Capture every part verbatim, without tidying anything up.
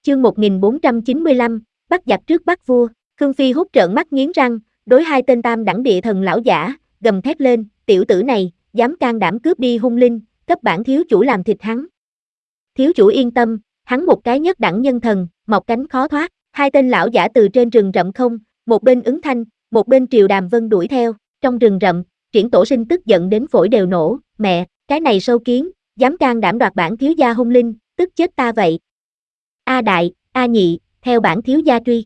chương một nghìn bốn trăm chín mươi lăm, bắt giặc trước bắt vua. Khương Phi Húc trợn mắt nghiến răng, đối hai tên tam đẳng địa thần lão giả, gầm thét lên, tiểu tử này, dám can đảm cướp đi hung linh, cấp bản thiếu chủ làm thịt hắn. Thiếu chủ yên tâm, hắn một cái nhất đẳng nhân thần, mọc cánh khó thoát. Hai tên lão giả từ trên rừng rậm không, một bên ứng thanh, một bên Triều Đàm Vân đuổi theo. Trong rừng rậm, Triển Tổ Sinh tức giận đến phổi đều nổ, mẹ, cái này sâu kiến, dám can đảm đoạt bản thiếu gia hung linh, tức chết ta vậy. A Đại, A Nhị, theo bản thiếu gia truy.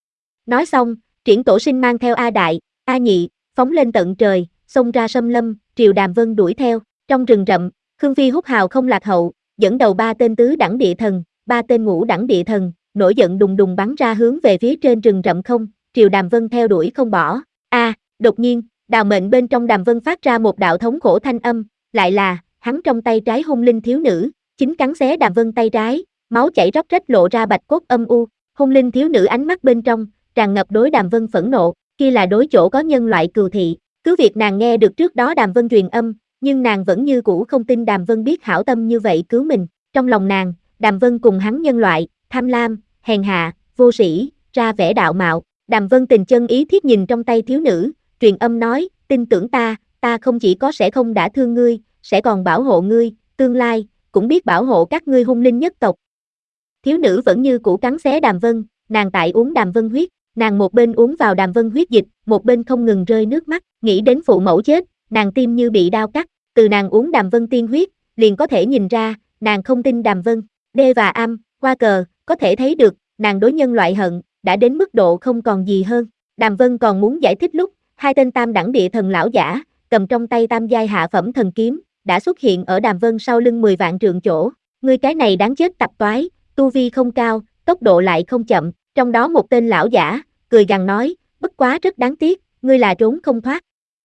Nói xong, Triển Tổ Sinh mang theo A Đại, A Nhị, phóng lên tận trời, xông ra xâm lâm, Triều Đàm Vân đuổi theo. Trong rừng rậm, Khương Phi Húc hào không lạc hậu, dẫn đầu ba tên tứ đẳng địa thần, ba tên ngũ đẳng địa thần, nổi giận đùng đùng bắn ra hướng về phía trên rừng rậm không, Triều Đàm Vân theo đuổi không bỏ. A, à, đột nhiên, đào mệnh bên trong Đàm Vân phát ra một đạo thống khổ thanh âm, lại là, hắn trong tay trái hung linh thiếu nữ, chính cắn xé Đàm Vân tay trái, máu chảy róc rách lộ ra bạch cốt âm u, hung linh thiếu nữ ánh mắt bên trong, tràn ngập đối Đàm Vân phẫn nộ, kia là đối chỗ có nhân loại cừu thị, cứ việc nàng nghe được trước đó Đàm Vân truyền âm, nhưng nàng vẫn như cũ không tin Đàm Vân biết hảo tâm như vậy cứu mình, trong lòng nàng, Đàm Vân cùng hắn nhân loại, tham lam, hèn hạ, vô sĩ, ra vẻ đạo mạo. Đàm Vân tình chân ý thiết nhìn trong tay thiếu nữ, truyền âm nói, tin tưởng ta, ta không chỉ có sẽ không đả thương ngươi, sẽ còn bảo hộ ngươi, tương lai, cũng biết bảo hộ các ngươi hung linh nhất tộc. Thiếu nữ vẫn như cũ cắn xé Đàm Vân, nàng tại uống Đàm Vân huyết, nàng một bên uống vào Đàm Vân huyết dịch, một bên không ngừng rơi nước mắt, nghĩ đến phụ mẫu chết, nàng tim như bị đao cắt, từ nàng uống Đàm Vân tiên huyết, liền có thể nhìn ra, nàng không tin Đàm Vân, đê và am, qua cờ, có thể thấy được, nàng đối nhân loại hận, đã đến mức độ không còn gì hơn. Đàm Vân còn muốn giải thích lúc, hai tên tam đẳng địa thần lão giả, cầm trong tay tam giai hạ phẩm thần kiếm, đã xuất hiện ở Đàm Vân sau lưng mười vạn trượng chỗ. Ngươi cái này đáng chết tập toái, tu vi không cao, tốc độ lại không chậm, trong đó một tên lão giả, cười gằn nói, bất quá rất đáng tiếc, ngươi là trốn không thoát.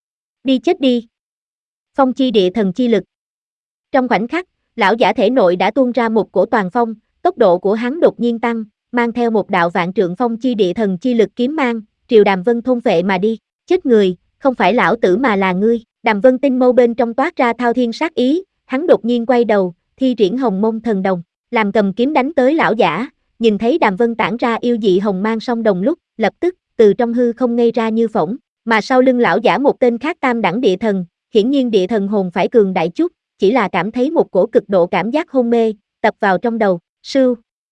Đi chết đi. Phong chi địa thần chi lực. Trong khoảnh khắc, lão giả thể nội đã tuôn ra một cổ toàn phong, tốc độ của hắn đột nhiên tăng, mang theo một đạo vạn trượng phong chi địa thần chi lực kiếm mang, Triều Đàm Vân thôn phệ mà đi, chết người, không phải lão tử mà là ngươi. Đàm Vân tinh mâu bên trong toát ra thao thiên sát ý, hắn đột nhiên quay đầu, thi triển hồng mông thần đồng, làm cầm kiếm đánh tới lão giả, nhìn thấy Đàm Vân tản ra yêu dị hồng mang song đồng lúc, lập tức, từ trong hư không ngây ra như phỗng, mà sau lưng lão giả một tên khác tam đẳng địa thần, hiển nhiên địa thần hồn phải cường đại chút, chỉ là cảm thấy một cổ cực độ cảm giác hôn mê, tập vào trong đầu, sưu.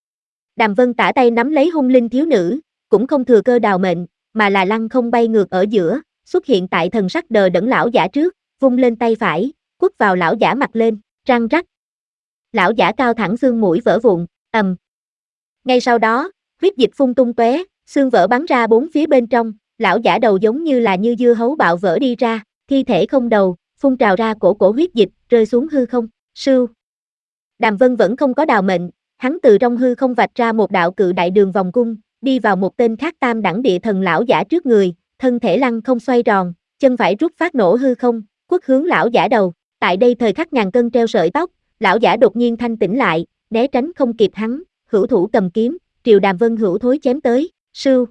Đàm Vân tả tay nắm lấy hung linh thiếu nữ, cũng không thừa cơ đào mệnh, mà là lăng không bay ngược ở giữa, xuất hiện tại thần sắc đờ đẫn lão giả trước, vung lên tay phải, quất vào lão giả mặt lên, răng rắc. Lão giả cao thẳng xương mũi vỡ vụn, ầm. Ngay sau đó, huyết dịch phun tung tóe, xương vỡ bắn ra bốn phía bên trong, lão giả đầu giống như là như dưa hấu bạo vỡ đi ra, thi thể không đầu, phun trào ra cổ cổ huyết dịch, rơi xuống hư không, sưu. Đàm Vân vẫn không có đào mệnh, hắn từ trong hư không vạch ra một đạo cự đại đường vòng cung, đi vào một tên khác tam đẳng địa thần lão giả trước người, thân thể lăng không xoay tròn, chân phải rút phát nổ hư không, quất hướng lão giả đầu. Tại đây thời khắc ngàn cân treo sợi tóc, lão giả đột nhiên thanh tỉnh lại, né tránh không kịp hắn, hữu thủ cầm kiếm, Triều Đàm Vân hữu thối chém tới, sưu.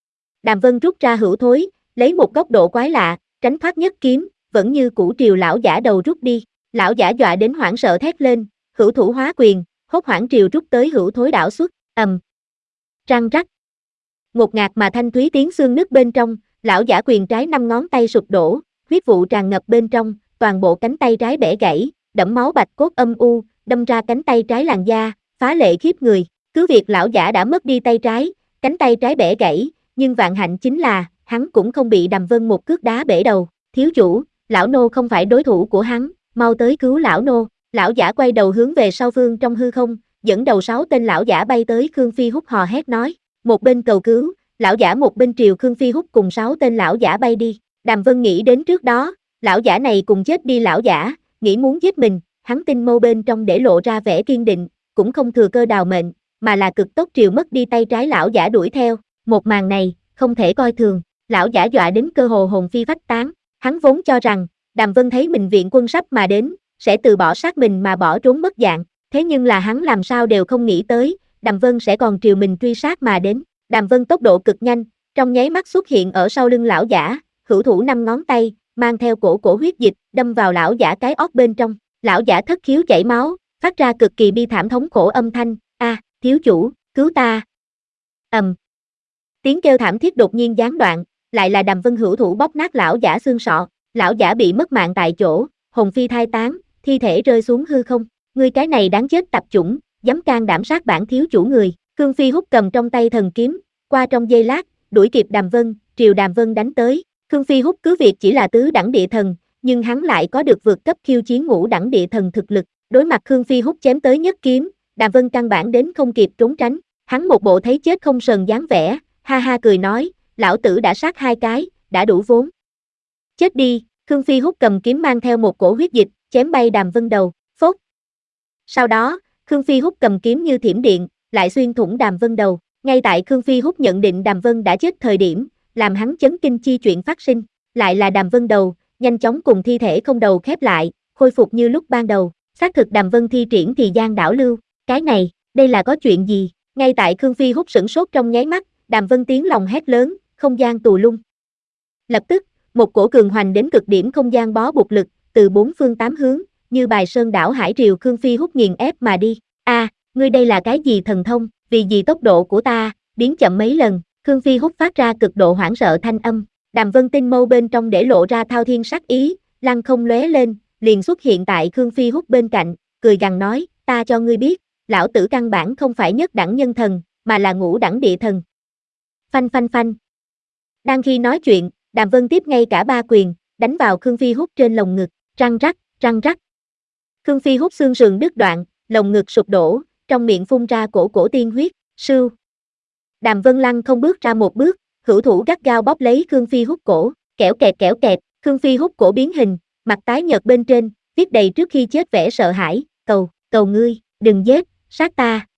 Đàm Vân rút ra hữu thối, lấy một góc độ quái lạ, tránh thoát nhất kiếm, vẫn như cũ Triều lão giả đầu rút đi, lão giả dọa đến hoảng sợ thét lên, hữu thủ hóa quyền, hốt hoảng Triều rút tới hữu thối đảo xuất, ầm. Răng rắc. Ngột ngạt mà thanh thúy tiếng xương nứt bên trong, lão giả quyền trái năm ngón tay sụp đổ, huyết vụ tràn ngập bên trong, toàn bộ cánh tay trái bẻ gãy, đẫm máu bạch cốt âm u, đâm ra cánh tay trái làn da, phá lệ khiếp người. Cứ việc lão giả đã mất đi tay trái, cánh tay trái bẻ gãy, nhưng vạn hạnh chính là, hắn cũng không bị Đàm Vân một cước đá bể đầu. Thiếu chủ, lão nô không phải đối thủ của hắn, mau tới cứu lão nô. Lão giả quay đầu hướng về sau phương trong hư không, dẫn đầu sáu tên lão giả bay tới Khương Phi Húc hò hét nói, một bên cầu cứu, lão giả một bên triều Khương Phi Húc cùng sáu tên lão giả bay đi. Đàm Vân nghĩ đến trước đó, lão giả này cùng chết đi lão giả, nghĩ muốn giết mình, hắn tinh mâu bên trong để lộ ra vẻ kiên định, cũng không thừa cơ đào mệnh, mà là cực tốc triều mất đi tay trái lão giả đuổi theo. Một màn này, không thể coi thường, lão giả dọa đến cơ hồ hồn phi phách tán, hắn vốn cho rằng, Đàm Vân thấy mình viện quân sắp mà đến, sẽ từ bỏ sát mình mà bỏ trốn mất dạng, thế nhưng là hắn làm sao đều không nghĩ tới, Đàm Vân sẽ còn triều mình truy sát mà đến. Đàm Vân tốc độ cực nhanh, trong nháy mắt xuất hiện ở sau lưng lão giả, hữu thủ năm ngón tay, mang theo cổ cổ huyết dịch, đâm vào lão giả cái óc bên trong. Lão giả thất khiếu chảy máu, phát ra cực kỳ bi thảm thống khổ âm thanh, a, thiếu chủ, cứu ta. Ầm. Tiếng kêu thảm thiết đột nhiên gián đoạn, lại là Đàm Vân hữu thủ bóp nát lão giả xương sọ, lão giả bị mất mạng tại chỗ, hồn phi thai tán, thi thể rơi xuống hư không. Ngươi cái này đáng chết tập chủng, dám can đảm sát bản thiếu chủ người. Khương Phi Húc cầm trong tay thần kiếm, qua trong giây lát, đuổi kịp Đàm Vân, triều Đàm Vân đánh tới. Khương Phi Húc cứ việc chỉ là tứ đẳng địa thần, nhưng hắn lại có được vượt cấp khiêu chiến ngũ đẳng địa thần thực lực. Đối mặt Khương Phi Húc chém tới nhất kiếm, Đàm Vân căn bản đến không kịp trốn tránh, hắn một bộ thấy chết không sờn dáng vẻ, ha ha cười nói, lão tử đã sát hai cái, đã đủ vốn. Chết đi. Khương Phi Húc cầm kiếm mang theo một cổ huyết dịch, chém bay Đàm Vân đầu, phốt. Sau đó, Khương Phi Húc cầm kiếm như thiểm điện, lại xuyên thủng Đàm Vân đầu. Ngay tại Khương Phi Húc nhận định Đàm Vân đã chết thời điểm, làm hắn chấn kinh chi chuyện phát sinh, lại là Đàm Vân đầu, nhanh chóng cùng thi thể không đầu khép lại, khôi phục như lúc ban đầu. Xác thực Đàm Vân thi triển thì gian đảo lưu, cái này, đây là có chuyện gì? Ngay tại Khương Phi Húc sửng sốt trong nháy mắt, Đàm Vân tiếng lòng hét lớn, không gian tù lung. Lập tức, một cổ cường hoành đến cực điểm không gian bó buộc lực, từ bốn phương tám hướng, như bài sơn đảo hải triều Khương Phi Húc nghiền ép mà đi. A, à, ngươi đây là cái gì thần thông, vì gì tốc độ của ta, biến chậm mấy lần. Khương Phi Húc phát ra cực độ hoảng sợ thanh âm, Đàm Vân tinh mâu bên trong để lộ ra thao thiên sát ý, lăng không lóe lên, liền xuất hiện tại Khương Phi Húc bên cạnh, cười gằn nói, ta cho ngươi biết, lão tử căn bản không phải nhất đẳng nhân thần, mà là ngũ đẳng địa thần. Phanh phanh phanh. Đang khi nói chuyện, Đàm Vân tiếp ngay cả ba quyền, đánh vào Khương Phi Húc trên lồng ngực, răng rắc, răng rắc. Khương Phi Húc xương sườn đứt đoạn, lồng ngực sụp đổ, trong miệng phun ra cổ cổ tiên huyết, sưu. Đàm Vân lăng không bước ra một bước, hữu thủ gắt gao bóp lấy Khương Phi Húc cổ, kẻo kẹt kẻo kẹt, Khương Phi Húc cổ biến hình, mặt tái nhợt bên trên, viết đầy trước khi chết vẻ sợ hãi, cầu, cầu ngươi, đừng giết, sát ta.